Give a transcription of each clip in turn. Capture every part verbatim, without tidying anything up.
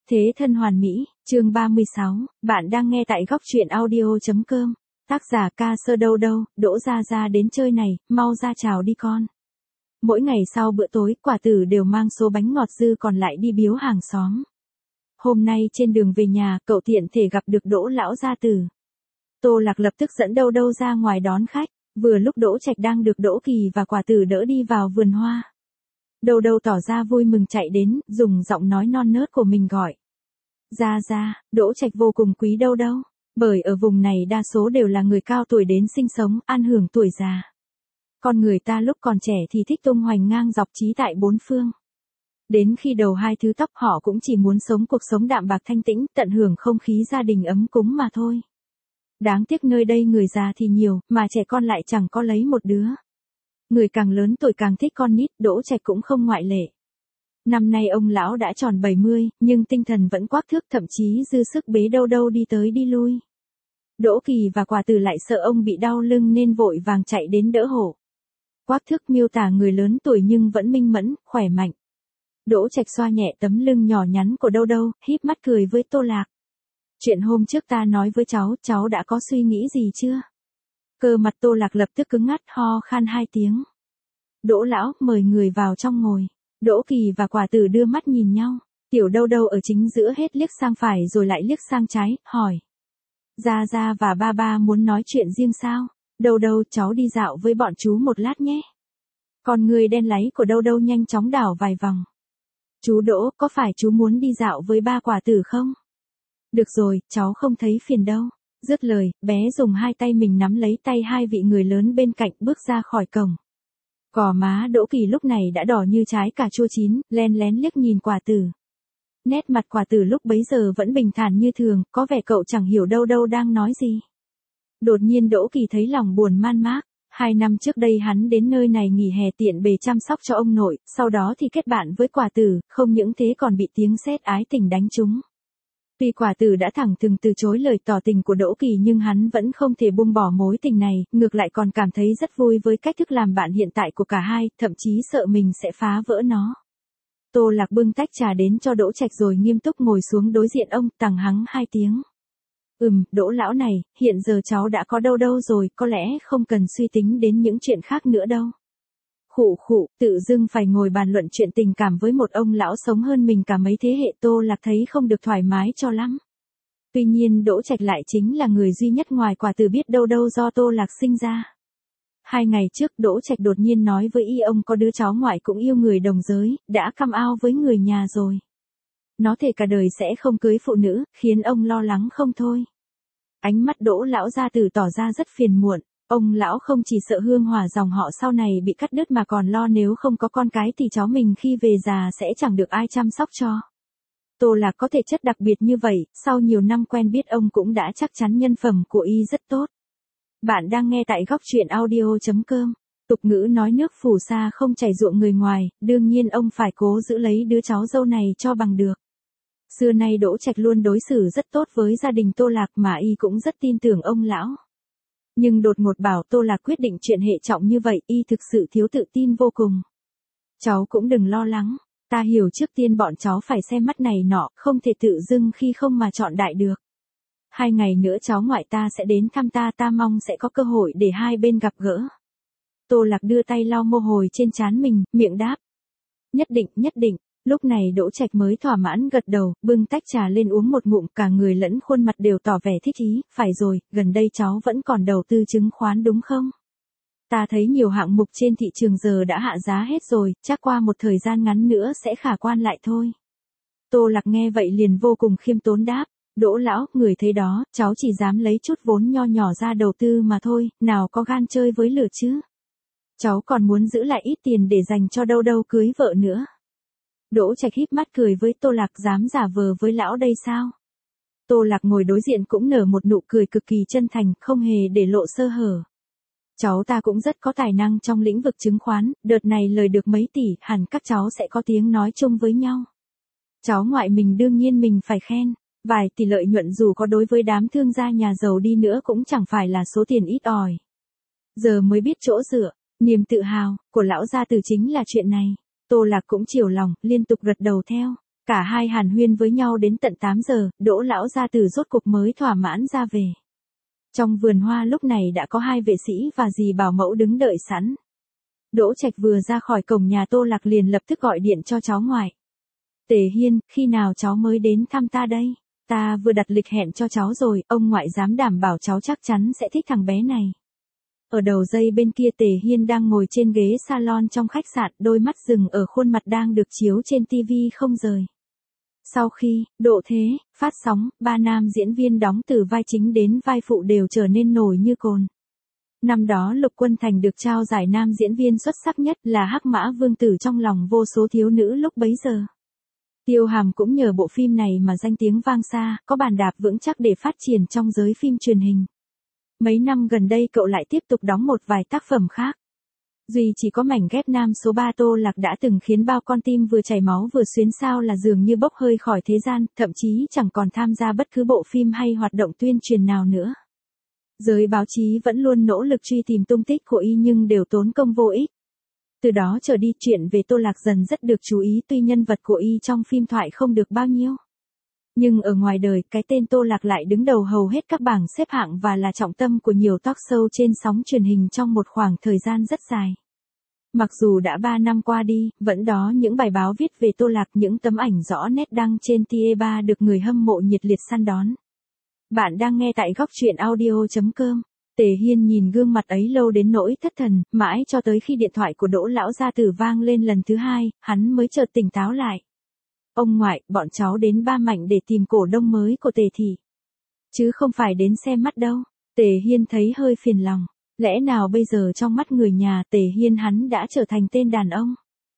Thế thân hoàn mỹ, chương ba mươi sáu, bạn đang nghe tại góc truyện audio.com, tác giả ca sơ đâu đâu, Đỗ Gia Gia đến chơi này, mau ra chào đi con. Mỗi ngày sau bữa tối, quả tử đều mang số bánh ngọt dư còn lại đi biếu hàng xóm. Hôm nay trên đường về nhà, cậu tiện thể gặp được Đỗ lão gia tử. Tô Lạc lập tức dẫn đâu đâu ra ngoài đón khách, vừa lúc Đỗ Trạch đang được Đỗ Kỳ và quả tử đỡ đi vào vườn hoa. Đâu đâu tỏ ra vui mừng chạy đến, dùng giọng nói non nớt của mình gọi. Gia Gia, Đỗ Trạch vô cùng quý đâu đâu, bởi ở vùng này đa số đều là người cao tuổi đến sinh sống, an hưởng tuổi già. Con người ta lúc còn trẻ thì thích tung hoành ngang dọc trí tại bốn phương. Đến khi đầu hai thứ tóc họ cũng chỉ muốn sống cuộc sống đạm bạc thanh tĩnh, tận hưởng không khí gia đình ấm cúng mà thôi. Đáng tiếc nơi đây người già thì nhiều, mà trẻ con lại chẳng có lấy một đứa. Người càng lớn tuổi càng thích con nít, Đỗ Trạch cũng không ngoại lệ. Năm nay ông lão đã tròn bảy mươi, nhưng tinh thần vẫn quắc thước, thậm chí dư sức bế đâu đâu đi tới đi lui. Đỗ Kỳ và quả tử lại sợ ông bị đau lưng nên vội vàng chạy đến đỡ hộ. Quắc thước miêu tả người lớn tuổi nhưng vẫn minh mẫn, khỏe mạnh. Đỗ Trạch xoa nhẹ tấm lưng nhỏ nhắn của đâu đâu, híp mắt cười với Tô Lạc. Chuyện hôm trước ta nói với cháu, cháu đã có suy nghĩ gì chưa? Cơ mặt Tô Lạc lập tức cứng ngắt, ho khan hai tiếng. Đỗ lão, mời người vào trong ngồi. Đỗ Kỳ và quả tử đưa mắt nhìn nhau. Tiểu đâu đâu ở chính giữa hết liếc sang phải rồi lại liếc sang trái, hỏi. Gia Gia và ba ba muốn nói chuyện riêng sao? Đâu đâu, cháu đi dạo với bọn chú một lát nhé. Con người đen láy của đâu đâu nhanh chóng đảo vài vòng. Chú Đỗ, có phải chú muốn đi dạo với ba quả tử không? Được rồi, cháu không thấy phiền đâu. Dứt lời, bé dùng hai tay mình nắm lấy tay hai vị người lớn bên cạnh bước ra khỏi cổng. Gò má Đỗ Kỳ lúc này đã đỏ như trái cà chua chín, len lén liếc nhìn quả tử. Nét mặt quả tử lúc bấy giờ vẫn bình thản như thường, có vẻ cậu chẳng hiểu đâu đâu đang nói gì. Đột nhiên Đỗ Kỳ thấy lòng buồn man mác. Hai năm trước đây hắn đến nơi này nghỉ hè tiện bề chăm sóc cho ông nội, sau đó thì kết bạn với quả tử, không những thế còn bị tiếng sét ái tình đánh trúng. Tuy quả tử đã thẳng thừng từ chối lời tỏ tình của Đỗ Kỳ nhưng hắn vẫn không thể buông bỏ mối tình này, ngược lại còn cảm thấy rất vui với cách thức làm bạn hiện tại của cả hai, thậm chí sợ mình sẽ phá vỡ nó. Tô Lạc bưng tách trà đến cho Đỗ Trạch rồi nghiêm túc ngồi xuống đối diện ông, tằng hắng hai tiếng. Ừm, Đỗ lão này, hiện giờ cháu đã có đâu đâu rồi, có lẽ không cần suy tính đến những chuyện khác nữa đâu. Khụ khụ, tự dưng phải ngồi bàn luận chuyện tình cảm với một ông lão sống hơn mình cả mấy thế hệ, Tô Lạc thấy không được thoải mái cho lắm. Tuy nhiên Đỗ Trạch lại chính là người duy nhất ngoài quả tử biết đâu đâu do Tô Lạc sinh ra. Hai ngày trước Đỗ Trạch đột nhiên nói với y ông có đứa cháu ngoại cũng yêu người đồng giới, đã come out với người nhà rồi. Nó thề cả đời sẽ không cưới phụ nữ, khiến ông lo lắng không thôi. Ánh mắt Đỗ lão gia tử tỏ ra rất phiền muộn. Ông lão không chỉ sợ hương hỏa dòng họ sau này bị cắt đứt mà còn lo nếu không có con cái thì cháu mình khi về già sẽ chẳng được ai chăm sóc cho. Tô Lạc có thể chất đặc biệt như vậy, sau nhiều năm quen biết ông cũng đã chắc chắn nhân phẩm của y rất tốt. Bạn đang nghe tại góc truyện audio.com. Tục ngữ nói nước phù sa không chảy ruộng người ngoài, đương nhiên ông phải cố giữ lấy đứa cháu dâu này cho bằng được. Xưa nay Đỗ Trạch luôn đối xử rất tốt với gia đình Tô Lạc mà y cũng rất tin tưởng ông lão. Nhưng đột ngột bảo Tô Lạc quyết định chuyện hệ trọng như vậy, y thực sự thiếu tự tin vô cùng. Cháu cũng đừng lo lắng, ta hiểu trước tiên bọn cháu phải xem mắt này nọ, không thể tự dưng khi không mà chọn đại được. Hai ngày nữa cháu ngoại ta sẽ đến thăm ta, ta mong sẽ có cơ hội để hai bên gặp gỡ. Tô Lạc đưa tay lau mồ hôi trên trán mình, miệng đáp. Nhất định, nhất định. Lúc này Đỗ Trạch mới thỏa mãn gật đầu, bưng tách trà lên uống một ngụm, cả người lẫn khuôn mặt đều tỏ vẻ thích ý. Phải rồi, gần đây cháu vẫn còn đầu tư chứng khoán đúng không? Ta thấy nhiều hạng mục trên thị trường giờ đã hạ giá hết rồi, chắc qua một thời gian ngắn nữa sẽ khả quan lại thôi. Tô Lạc nghe vậy liền vô cùng khiêm tốn đáp. Đỗ lão, người thấy đó, cháu chỉ dám lấy chút vốn nho nhỏ ra đầu tư mà thôi, nào có gan chơi với lửa chứ? Cháu còn muốn giữ lại ít tiền để dành cho đâu đâu cưới vợ nữa. Đỗ Trạch híp mắt cười với Tô Lạc, dám giả vờ với lão đây sao? Tô Lạc ngồi đối diện cũng nở một nụ cười cực kỳ chân thành, không hề để lộ sơ hở. Cháu ta cũng rất có tài năng trong lĩnh vực chứng khoán, đợt này lời được mấy tỷ, hẳn các cháu sẽ có tiếng nói chung với nhau. Cháu ngoại mình đương nhiên mình phải khen, vài tỷ lợi nhuận dù có đối với đám thương gia nhà giàu đi nữa cũng chẳng phải là số tiền ít ỏi. Giờ mới biết chỗ dựa, niềm tự hào của lão gia tử chính là chuyện này. Tô Lạc cũng chiều lòng, liên tục gật đầu theo. Cả hai hàn huyên với nhau đến tận tám giờ, Đỗ lão gia tử rốt cục mới thỏa mãn ra về. Trong vườn hoa lúc này đã có hai vệ sĩ và dì bảo mẫu đứng đợi sẵn. Đỗ Trạch vừa ra khỏi cổng nhà Tô Lạc liền lập tức gọi điện cho cháu ngoại. Tề Hiên, khi nào cháu mới đến thăm ta đây? Ta vừa đặt lịch hẹn cho cháu rồi, ông ngoại dám đảm bảo cháu chắc chắn sẽ thích thằng bé này. Ở đầu dây bên kia Tề Hiên đang ngồi trên ghế salon trong khách sạn, đôi mắt dừng ở khuôn mặt đang được chiếu trên tivi không rời. Sau khi, độ thế, phát sóng, ba nam diễn viên đóng từ vai chính đến vai phụ đều trở nên nổi như cồn. Năm đó Lục Quân Thành được trao giải nam diễn viên xuất sắc nhất là Hắc Mã Vương Tử trong lòng vô số thiếu nữ lúc bấy giờ. Tiêu Hàm cũng nhờ bộ phim này mà danh tiếng vang xa, có bàn đạp vững chắc để phát triển trong giới phim truyền hình. Mấy năm gần đây cậu lại tiếp tục đóng một vài tác phẩm khác. Duy chỉ có mảnh ghép nam số ba Tô Lạc đã từng khiến bao con tim vừa chảy máu vừa xuyến sao là dường như bốc hơi khỏi thế gian, thậm chí chẳng còn tham gia bất cứ bộ phim hay hoạt động tuyên truyền nào nữa. Giới báo chí vẫn luôn nỗ lực truy tìm tung tích của y nhưng đều tốn công vô ích. Từ đó trở đi chuyện về Tô Lạc dần rất được chú ý tuy nhân vật của y trong phim thoại không được bao nhiêu. Nhưng ở ngoài đời cái tên Tô Lạc lại đứng đầu hầu hết các bảng xếp hạng và là trọng tâm của nhiều talk show trên sóng truyền hình trong một khoảng thời gian rất dài. Mặc dù đã ba năm qua đi, vẫn đó những bài báo viết về Tô Lạc, những tấm ảnh rõ nét đăng trên T E ba được người hâm mộ nhiệt liệt săn đón. Bạn đang nghe tại góc truyện audio chấm com. Tề Hiên nhìn gương mặt ấy lâu đến nỗi thất thần, mãi cho tới khi điện thoại của Đỗ lão gia tử vang lên lần thứ hai, hắn mới chợt tỉnh táo lại. Ông ngoại, bọn cháu đến Ba Mạnh để tìm cổ đông mới của Tề thị. Chứ không phải đến xem mắt đâu. Tề Hiên thấy hơi phiền lòng. Lẽ nào bây giờ trong mắt người nhà Tề Hiên hắn đã trở thành tên đàn ông?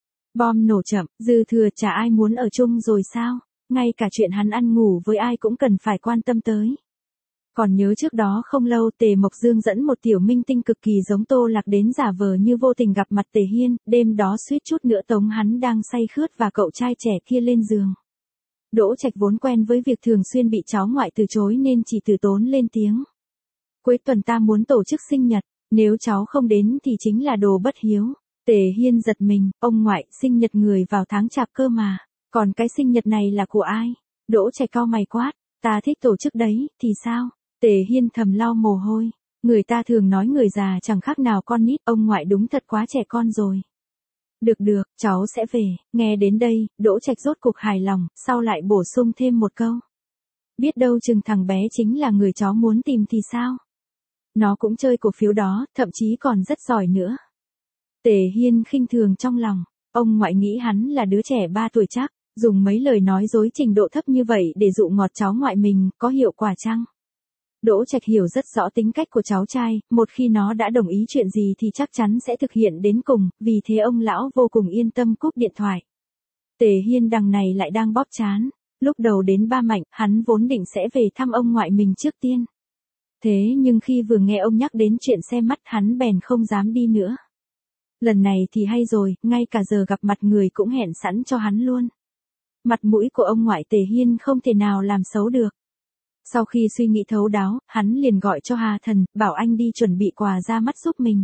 Bom nổ chậm, dư thừa chả ai muốn ở chung rồi sao? Ngay cả chuyện hắn ăn ngủ với ai cũng cần phải quan tâm tới. Còn nhớ trước đó không lâu Tề Mộc Dương dẫn một tiểu minh tinh cực kỳ giống Tô Lạc đến giả vờ như vô tình gặp mặt Tề Hiên, đêm đó suýt chút nữa tống hắn đang say khướt và cậu trai trẻ kia lên giường. Đỗ Trạch vốn quen với việc thường xuyên bị cháu ngoại từ chối nên chỉ từ tốn lên tiếng. Cuối tuần ta muốn tổ chức sinh nhật, nếu cháu không đến thì chính là đồ bất hiếu. Tề Hiên giật mình, ông ngoại, sinh nhật người vào tháng chạp cơ mà, còn cái sinh nhật này là của ai? Đỗ Trạch cau mày quát, ta thích tổ chức đấy, thì sao? Tề Hiên thầm lau mồ hôi, người ta thường nói người già chẳng khác nào con nít, ông ngoại đúng thật quá trẻ con rồi. Được được, cháu sẽ về. Nghe đến đây, Đỗ Trạch rốt cục hài lòng, sau lại bổ sung thêm một câu. Biết đâu chừng thằng bé chính là người cháu muốn tìm thì sao? Nó cũng chơi cổ phiếu đó, thậm chí còn rất giỏi nữa. Tề Hiên khinh thường trong lòng, ông ngoại nghĩ hắn là đứa trẻ ba tuổi chắc, dùng mấy lời nói dối trình độ thấp như vậy để dụ ngọt cháu ngoại mình, có hiệu quả chăng? Đỗ Trạch hiểu rất rõ tính cách của cháu trai, một khi nó đã đồng ý chuyện gì thì chắc chắn sẽ thực hiện đến cùng, vì thế ông lão vô cùng yên tâm cúp điện thoại. Tề Hiên đằng này lại đang bóp trán, lúc đầu đến Ba Mạnh, hắn vốn định sẽ về thăm ông ngoại mình trước tiên. Thế nhưng khi vừa nghe ông nhắc đến chuyện xem mắt hắn bèn không dám đi nữa. Lần này thì hay rồi, ngay cả giờ gặp mặt người cũng hẹn sẵn cho hắn luôn. Mặt mũi của ông ngoại Tề Hiên không thể nào làm xấu được. Sau khi suy nghĩ thấu đáo, hắn liền gọi cho Hà Thần, bảo anh đi chuẩn bị quà ra mắt giúp mình.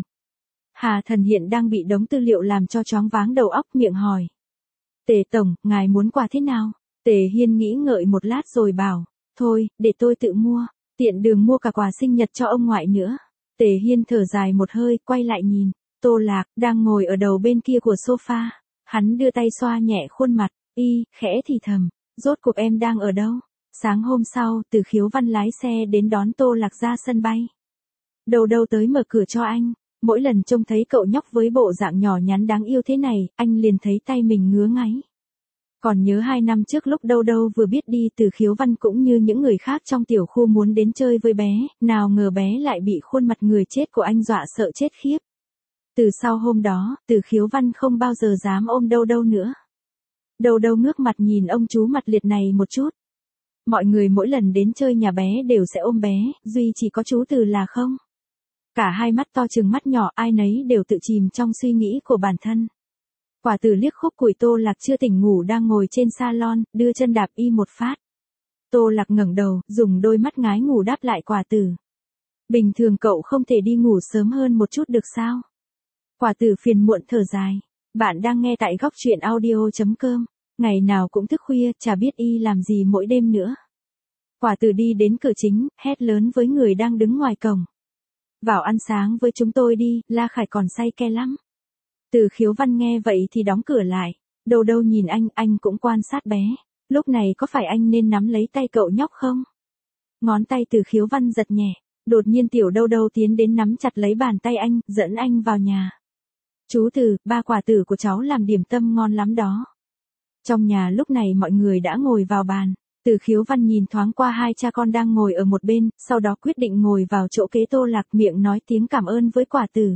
Hà Thần hiện đang bị đống tư liệu làm cho choáng váng đầu óc, miệng hỏi. Tề Tổng, ngài muốn quà thế nào? Tề Hiên nghĩ ngợi một lát rồi bảo, thôi, để tôi tự mua, tiện đường mua cả quà sinh nhật cho ông ngoại nữa. Tề Hiên thở dài một hơi, quay lại nhìn, Tô Lạc, đang ngồi ở đầu bên kia của sofa. Hắn đưa tay xoa nhẹ khuôn mặt, y, khẽ thì thầm, rốt cuộc em đang ở đâu? Sáng hôm sau, Từ Khiếu Văn lái xe đến đón Tô Lạc ra sân bay. Đầu đầu tới mở cửa cho anh, mỗi lần trông thấy cậu nhóc với bộ dạng nhỏ nhắn đáng yêu thế này, anh liền thấy tay mình ngứa ngáy. Còn nhớ hai năm trước lúc Đâu Đâu vừa biết đi, Từ Khiếu Văn cũng như những người khác trong tiểu khu muốn đến chơi với bé, nào ngờ bé lại bị khuôn mặt người chết của anh dọa sợ chết khiếp. Từ sau hôm đó, Từ Khiếu Văn không bao giờ dám ôm Đâu Đâu nữa. Đâu Đâu ngước mặt nhìn ông chú mặt liệt này một chút. Mọi người mỗi lần đến chơi nhà bé đều sẽ ôm bé, duy chỉ có chú Từ là không. Cả hai mắt to trừng mắt nhỏ, ai nấy đều tự chìm trong suy nghĩ của bản thân. Quả Từ liếc khúc củi Tô Lạc chưa tỉnh ngủ đang ngồi trên salon, đưa chân đạp y một phát. Tô Lạc ngẩng đầu, dùng đôi mắt ngái ngủ đáp lại Quả Từ. Bình thường cậu không thể đi ngủ sớm hơn một chút được sao? Quả Từ phiền muộn thở dài. Bạn đang nghe tại góc truyện audio chấm com. Ngày nào cũng thức khuya, chả biết y làm gì mỗi đêm nữa. Quả Tử đi đến cửa chính, hét lớn với người đang đứng ngoài cổng. Vào ăn sáng với chúng tôi đi, La Khải còn say ke lắm. Từ Khiếu Văn nghe vậy thì đóng cửa lại. Đâu đâu nhìn anh, anh cũng quan sát bé. Lúc này có phải anh nên nắm lấy tay cậu nhóc không? Ngón tay Từ Khiếu Văn giật nhẹ. Đột nhiên tiểu Đâu Đâu tiến đến nắm chặt lấy bàn tay anh, dẫn anh vào nhà. Chú Từ, ba quả tử của cháu làm điểm tâm ngon lắm đó. Trong nhà lúc này mọi người đã ngồi vào bàn. Từ Khiếu Văn nhìn thoáng qua hai cha con đang ngồi ở một bên, sau đó quyết định ngồi vào chỗ kế Tô Lạc, miệng nói tiếng cảm ơn với quả tử.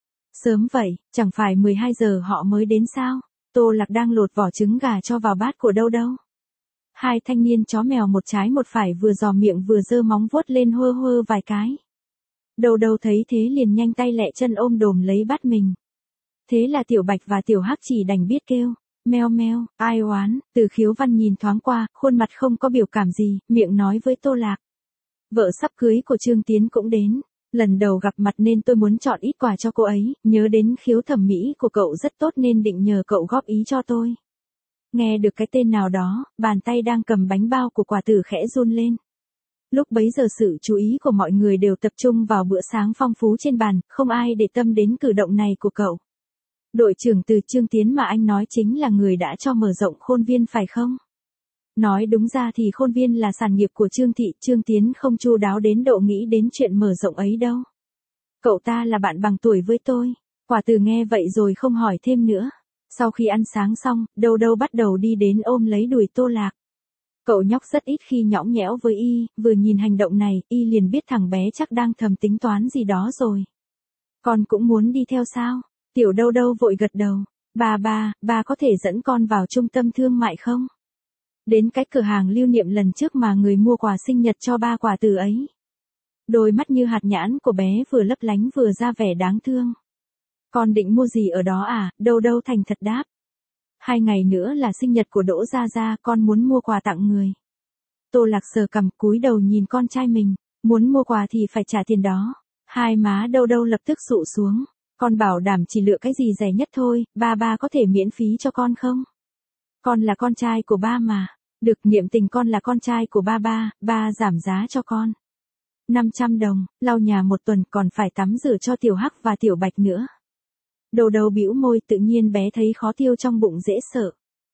Sớm vậy, chẳng phải mười hai giờ họ mới đến sao? Tô Lạc đang lột vỏ trứng gà cho vào bát của Đâu Đâu. Hai thanh niên chó mèo một trái một phải vừa giò miệng vừa giơ móng vuốt lên hơ hơ vài cái. Đâu Đâu thấy thế liền nhanh tay lẹ chân ôm đồm lấy bát mình. Thế là Tiểu Bạch và Tiểu Hắc chỉ đành biết kêu. Meo meo, ai oán. Từ Khiếu Văn nhìn thoáng qua, khuôn mặt không có biểu cảm gì, miệng nói với Tô Lạc. Vợ sắp cưới của Trương Tiến cũng đến. Lần đầu gặp mặt nên tôi muốn chọn ít quà cho cô ấy, nhớ đến khiếu thẩm mỹ của cậu rất tốt nên định nhờ cậu góp ý cho tôi. Nghe được cái tên nào đó, bàn tay đang cầm bánh bao của quả tử khẽ run lên. Lúc bấy giờ sự chú ý của mọi người đều tập trung vào bữa sáng phong phú trên bàn, không ai để tâm đến cử động này của cậu. Đội trưởng Từ Trương Tiến mà anh nói chính là người đã cho mở rộng Khôn Viên phải không? Nói đúng ra thì Khôn Viên là sản nghiệp của Trương Thị, Trương Tiến không chu đáo đến độ nghĩ đến chuyện mở rộng ấy đâu. Cậu ta là bạn bằng tuổi với tôi. Quả Tử nghe vậy rồi không hỏi thêm nữa. Sau khi ăn sáng xong, Đâu Đâu bắt đầu đi đến ôm lấy đùi Tô Lạc. Cậu nhóc rất ít khi nhõng nhẽo với y, vừa nhìn hành động này, y liền biết thằng bé chắc đang thầm tính toán gì đó rồi. Con cũng muốn đi theo sao? Tiểu Đâu Đâu vội gật đầu. Ba ba, ba có thể dẫn con vào trung tâm thương mại không? Đến cái cửa hàng lưu niệm lần trước mà người mua quà sinh nhật cho ba Quả Tử ấy. Đôi mắt như hạt nhãn của bé vừa lấp lánh vừa ra vẻ đáng thương. Con định mua gì ở đó à? Đâu Đâu thành thật đáp. Hai ngày nữa là sinh nhật của Đỗ Gia Gia, con muốn mua quà tặng người. Tô Lạc sờ cằm cúi đầu nhìn con trai mình. Muốn mua quà thì phải trả tiền đó. Hai má Đâu Đâu lập tức sụ xuống. Con bảo đảm chỉ lựa cái gì rẻ nhất thôi, ba ba có thể miễn phí cho con không? Con là con trai của ba mà. Được, niệm tình con là con trai của ba ba, ba giảm giá cho con. năm trăm đồng, lau nhà một tuần còn phải tắm rửa cho Tiểu Hắc và Tiểu Bạch nữa. Đầu đầu bĩu môi, tự nhiên bé thấy khó tiêu trong bụng dễ sợ.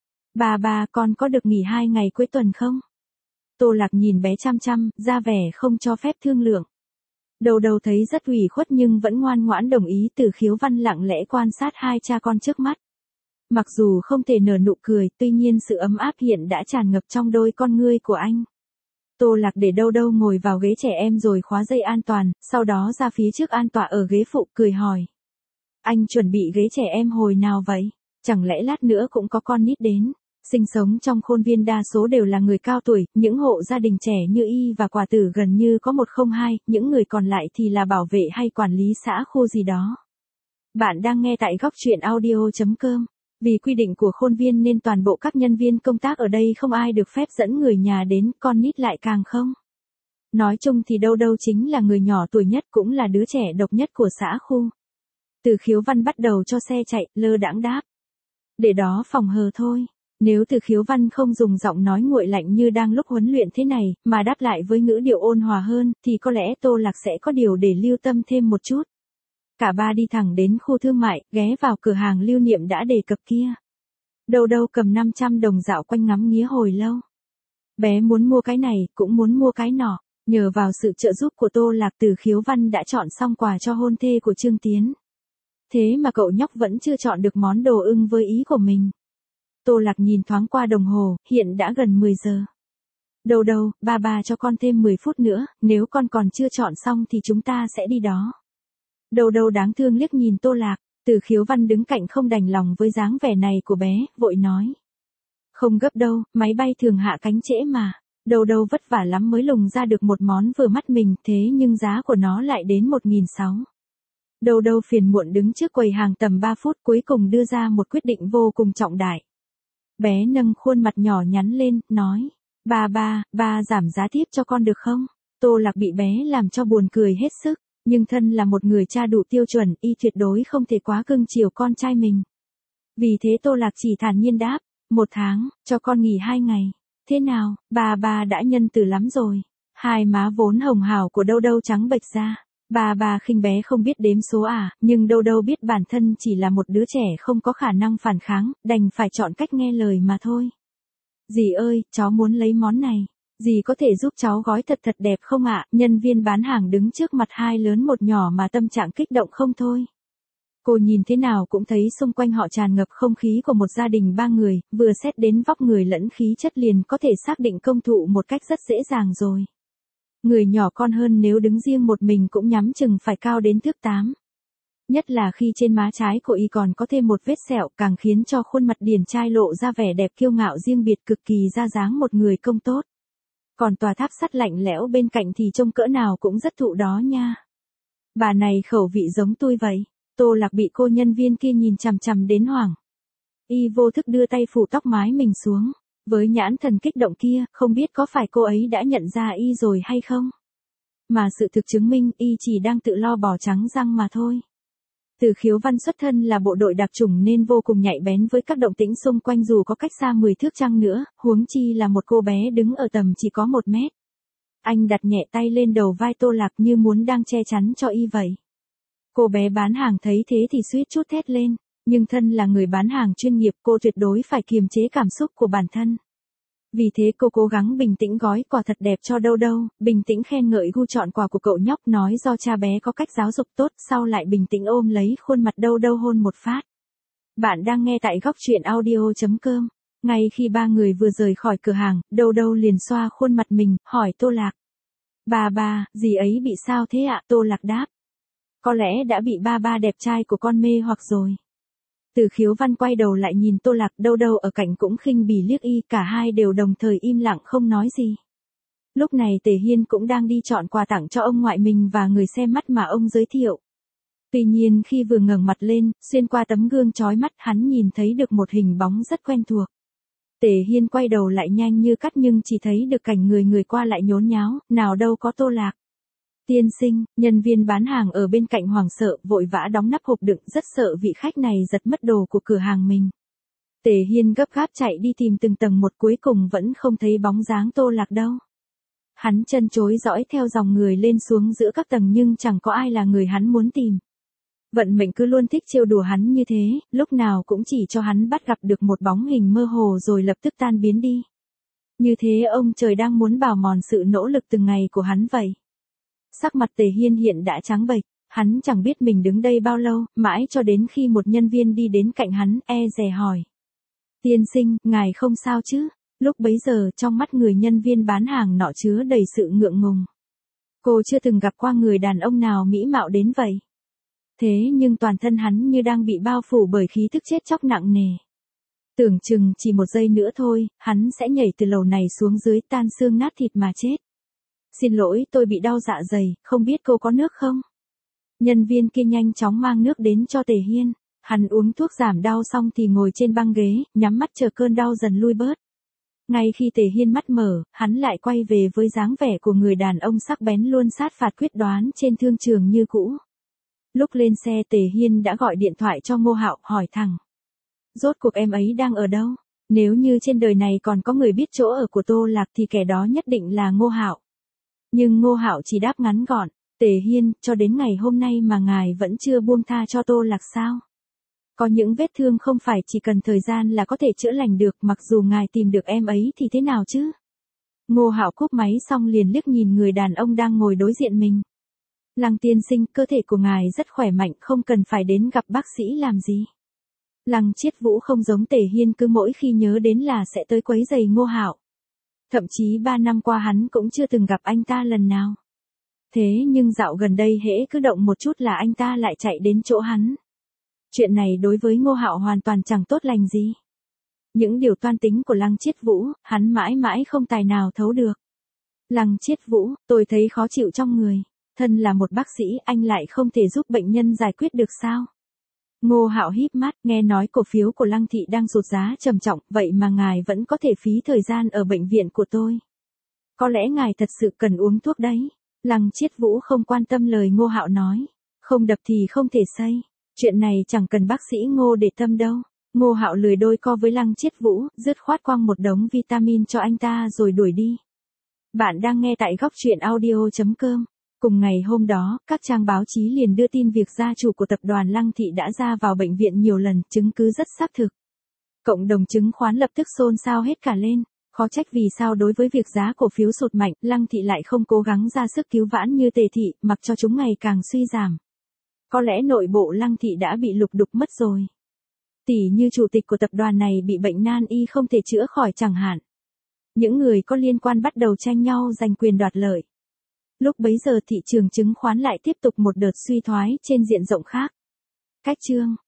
Ba ba, con có được nghỉ hai ngày cuối tuần không? Tô Lạc nhìn bé chăm chăm, ra vẻ không cho phép thương lượng. Đầu đầu thấy rất ủy khuất nhưng vẫn ngoan ngoãn đồng ý. Từ Khiếu Văn lặng lẽ quan sát hai cha con trước mắt. Mặc dù không thể nở nụ cười, tuy nhiên sự ấm áp hiện đã tràn ngập trong đôi con ngươi của anh. Tô Lạc để Đâu Đâu ngồi vào ghế trẻ em rồi khóa dây an toàn, sau đó ra phía trước an tọa ở ghế phụ, cười hỏi. Anh chuẩn bị ghế trẻ em hồi nào vậy? Chẳng lẽ lát nữa cũng có con nít đến? Sinh sống trong Khôn Viên đa số đều là người cao tuổi, những hộ gia đình trẻ như y và Quả Tử gần như có một không hai, những người còn lại thì là bảo vệ hay quản lý xã khu gì đó. Bạn đang nghe tại góc truyện audio chấm com. Vì quy định của Khôn Viên nên toàn bộ các nhân viên công tác ở đây không ai được phép dẫn người nhà đến, con nít lại càng không. Nói chung thì Đâu Đâu chính là người nhỏ tuổi nhất, cũng là đứa trẻ độc nhất của xã khu. Từ Khiếu Văn bắt đầu cho xe chạy, lơ đãng đáp. Để đó phòng hờ thôi. Nếu Từ Khiếu Văn không dùng giọng nói nguội lạnh như đang lúc huấn luyện thế này, mà đáp lại với ngữ điệu ôn hòa hơn, thì có lẽ Tô Lạc sẽ có điều để lưu tâm thêm một chút. Cả ba đi thẳng đến khu thương mại, ghé vào cửa hàng lưu niệm đã đề cập kia. Đâu Đâu cầm năm trăm đồng dạo quanh ngắm nghía hồi lâu. Bé muốn mua cái này, cũng muốn mua cái nọ. Nhờ vào sự trợ giúp của Tô Lạc, Từ Khiếu Văn đã chọn xong quà cho hôn thê của Trương Tiến. Thế mà cậu nhóc vẫn chưa chọn được món đồ ưng với ý của mình. Tô Lạc nhìn thoáng qua đồng hồ, hiện đã gần mười giờ. Đâu đâu, ba ba cho con thêm mười phút nữa, nếu con còn chưa chọn xong thì chúng ta sẽ đi đó. Đâu đâu đáng thương liếc nhìn Tô Lạc, Từ Khiếu Văn đứng cạnh không đành lòng với dáng vẻ này của bé, vội nói. Không gấp đâu, máy bay thường hạ cánh trễ mà. Đâu đâu vất vả lắm mới lùng ra được một món vừa mắt mình, thế nhưng giá của nó lại đến một nghìn sáu trăm. Đâu đâu phiền muộn đứng trước quầy hàng tầm ba phút, cuối cùng đưa ra một quyết định vô cùng trọng đại. Bé nâng khuôn mặt nhỏ nhắn lên, nói. Ba ba, ba giảm giá tiếp cho con được không? Tô Lạc bị bé làm cho buồn cười hết sức, nhưng thân là một người cha đủ tiêu chuẩn, y tuyệt đối không thể quá cưng chiều con trai mình. Vì thế Tô Lạc chỉ thản nhiên đáp, Một tháng, cho con nghỉ hai ngày. Thế nào, bà bà đã nhân từ lắm rồi. Hai má vốn hồng hào của Đâu Đâu trắng bệch ra. Bà bà khinh bé không biết đếm số à, nhưng Đâu Đâu biết bản thân chỉ là một đứa trẻ không có khả năng phản kháng, đành phải chọn cách nghe lời mà thôi. Dì ơi, cháu muốn lấy món này. Dì có thể giúp cháu gói thật thật đẹp không ạ? Nhân viên bán hàng đứng trước mặt hai lớn một nhỏ mà tâm trạng kích động không thôi. Cô nhìn thế nào cũng thấy xung quanh họ tràn ngập không khí của một gia đình ba người, vừa xét đến vóc người lẫn khí chất liền có thể xác định công thụ một cách rất dễ dàng rồi. Người nhỏ con hơn nếu đứng riêng một mình cũng nhắm chừng phải cao đến thước tám. Nhất là khi trên má trái của y còn có thêm một vết sẹo càng khiến cho khuôn mặt điển trai lộ ra vẻ đẹp kiêu ngạo riêng biệt cực kỳ ra dáng một người công tốt. Còn tòa tháp sắt lạnh lẽo bên cạnh thì trông cỡ nào cũng rất thụ đó nha. Bà này khẩu vị giống tôi vậy. Tô Lạc bị cô nhân viên kia nhìn chằm chằm đến hoảng. Y vô thức đưa tay phủ tóc mái mình xuống. Với nhãn thần kích động kia, không biết có phải cô ấy đã nhận ra y rồi hay không? Mà sự thực chứng minh y chỉ đang tự lo bỏ trắng răng mà thôi. Từ Khiếu Văn xuất thân là bộ đội đặc chủng nên vô cùng nhạy bén với các động tĩnh xung quanh dù có cách xa mười thước chăng nữa, huống chi là một cô bé đứng ở tầm chỉ có một mét. Anh đặt nhẹ tay lên đầu vai Tô Lạc như muốn đang che chắn cho y vậy. Cô bé bán hàng thấy thế thì suýt chút thét lên, nhưng thân là người bán hàng chuyên nghiệp cô tuyệt đối phải kiềm chế cảm xúc của bản thân. Vì thế cô cố gắng bình tĩnh gói quà thật đẹp cho Đâu Đâu, bình tĩnh khen ngợi gu chọn quà của cậu nhóc nói do cha bé có cách giáo dục tốt, sau lại bình tĩnh ôm lấy khuôn mặt Đâu Đâu hôn một phát. Bạn đang nghe tại góc truyện audio chấm com. Ngay khi ba người vừa rời khỏi cửa hàng, Đâu Đâu liền xoa khuôn mặt mình, hỏi Tô Lạc. Bà bà, dì ấy bị sao thế ạ? Tô Lạc đáp. Có lẽ đã bị ba ba đẹp trai của con mê hoặc rồi. Từ Khiếu Văn quay đầu lại nhìn Tô Lạc, Đâu Đâu ở cạnh cũng khinh bỉ liếc y, cả hai đều đồng thời im lặng không nói gì. Lúc này Tề Hiên cũng đang đi chọn quà tặng cho ông ngoại mình và người xem mắt mà ông giới thiệu. Tuy nhiên khi vừa ngẩng mặt lên, xuyên qua tấm gương chói mắt hắn nhìn thấy được một hình bóng rất quen thuộc. Tề Hiên quay đầu lại nhanh như cắt nhưng chỉ thấy được cảnh người người qua lại nhốn nháo, nào đâu có Tô Lạc. Tiên sinh, nhân viên bán hàng ở bên cạnh hoảng sợ, vội vã đóng nắp hộp đựng, rất sợ vị khách này giật mất đồ của cửa hàng mình. Tề Hiên gấp gáp chạy đi tìm từng tầng một, cuối cùng vẫn không thấy bóng dáng Tô Lạc đâu. Hắn chân chối dõi theo dòng người lên xuống giữa các tầng nhưng chẳng có ai là người hắn muốn tìm. Vận mệnh cứ luôn thích trêu đùa hắn như thế, lúc nào cũng chỉ cho hắn bắt gặp được một bóng hình mơ hồ rồi lập tức tan biến đi. Như thế ông trời đang muốn bào mòn sự nỗ lực từng ngày của hắn vậy. Sắc mặt Tề Hiên hiện đã trắng bệch, hắn chẳng biết mình đứng đây bao lâu, mãi cho đến khi một nhân viên đi đến cạnh hắn, e dè hỏi. Tiên sinh, ngài không sao chứ? Lúc bấy giờ trong mắt người nhân viên bán hàng nọ chứa đầy sự ngượng ngùng. Cô chưa từng gặp qua người đàn ông nào mỹ mạo đến vậy. Thế nhưng toàn thân hắn như đang bị bao phủ bởi khí thức chết chóc nặng nề. Tưởng chừng chỉ một giây nữa thôi, hắn sẽ nhảy từ lầu này xuống dưới tan xương nát thịt mà chết. Xin lỗi, tôi bị đau dạ dày, không biết cô có nước không? Nhân viên kia nhanh chóng mang nước đến cho Tề Hiên. Hắn uống thuốc giảm đau xong thì ngồi trên băng ghế, nhắm mắt chờ cơn đau dần lui bớt. Ngay khi Tề Hiên mắt mở, hắn lại quay về với dáng vẻ của người đàn ông sắc bén luôn sát phạt quyết đoán trên thương trường như cũ. Lúc lên xe Tề Hiên đã gọi điện thoại cho Ngô Hạo, hỏi thẳng. Rốt cuộc em ấy đang ở đâu? Nếu như trên đời này còn có người biết chỗ ở của Tô Lạc thì kẻ đó nhất định là Ngô Hạo. Nhưng Ngô Hạo chỉ đáp ngắn gọn, Tề Hiên, cho đến ngày hôm nay mà ngài vẫn chưa buông tha cho Tô Lạc sao? Có những vết thương không phải chỉ cần thời gian là có thể chữa lành được, mặc dù ngài tìm được em ấy thì thế nào chứ? Ngô Hạo cúp máy xong liền liếc nhìn người đàn ông đang ngồi đối diện mình. Lăng tiên sinh, cơ thể của ngài rất khỏe mạnh, không cần phải đến gặp bác sĩ làm gì. Lăng Chiết Vũ không giống Tề Hiên, cứ mỗi khi nhớ đến là sẽ tới quấy giày Ngô Hạo. Thậm chí ba năm qua hắn cũng chưa từng gặp anh ta lần nào. Thế nhưng dạo gần đây hễ cứ động một chút là anh ta lại chạy đến chỗ hắn. Chuyện này đối với Ngô Hạo hoàn toàn chẳng tốt lành gì. Những điều toan tính của Lăng Chiết Vũ, hắn mãi mãi không tài nào thấu được. Lăng Chiết Vũ, tôi thấy khó chịu trong người. Thân là một bác sĩ, anh lại không thể giúp bệnh nhân giải quyết được sao? Ngô Hạo híp mắt, nghe nói cổ phiếu của Lăng thị đang sụt giá trầm trọng, vậy mà ngài vẫn có thể phí thời gian ở bệnh viện của tôi. Có lẽ ngài thật sự cần uống thuốc đấy. Lăng Chiết Vũ không quan tâm lời Ngô Hạo nói. Không đập thì không thể xây. Chuyện này chẳng cần bác sĩ Ngô để tâm đâu. Ngô Hạo lười đôi co với Lăng Chiết Vũ, dứt khoát quăng một đống vitamin cho anh ta rồi đuổi đi. Bạn đang nghe tại góc truyện audio.com. Cùng ngày hôm đó, các trang báo chí liền đưa tin việc gia chủ của tập đoàn Lăng Thị đã ra vào bệnh viện nhiều lần, chứng cứ rất xác thực. Cộng đồng chứng khoán lập tức xôn xao hết cả lên. Khó trách vì sao đối với việc giá cổ phiếu sụt mạnh, Lăng Thị lại không cố gắng ra sức cứu vãn như Tề Thị, mặc cho chúng ngày càng suy giảm. Có lẽ nội bộ Lăng Thị đã bị lục đục mất rồi. Tỷ như chủ tịch của tập đoàn này bị bệnh nan y không thể chữa khỏi chẳng hạn. Những người có liên quan bắt đầu tranh nhau giành quyền đoạt lợi. Lúc bấy giờ thị trường chứng khoán lại tiếp tục một đợt suy thoái trên diện rộng khác. Cách chương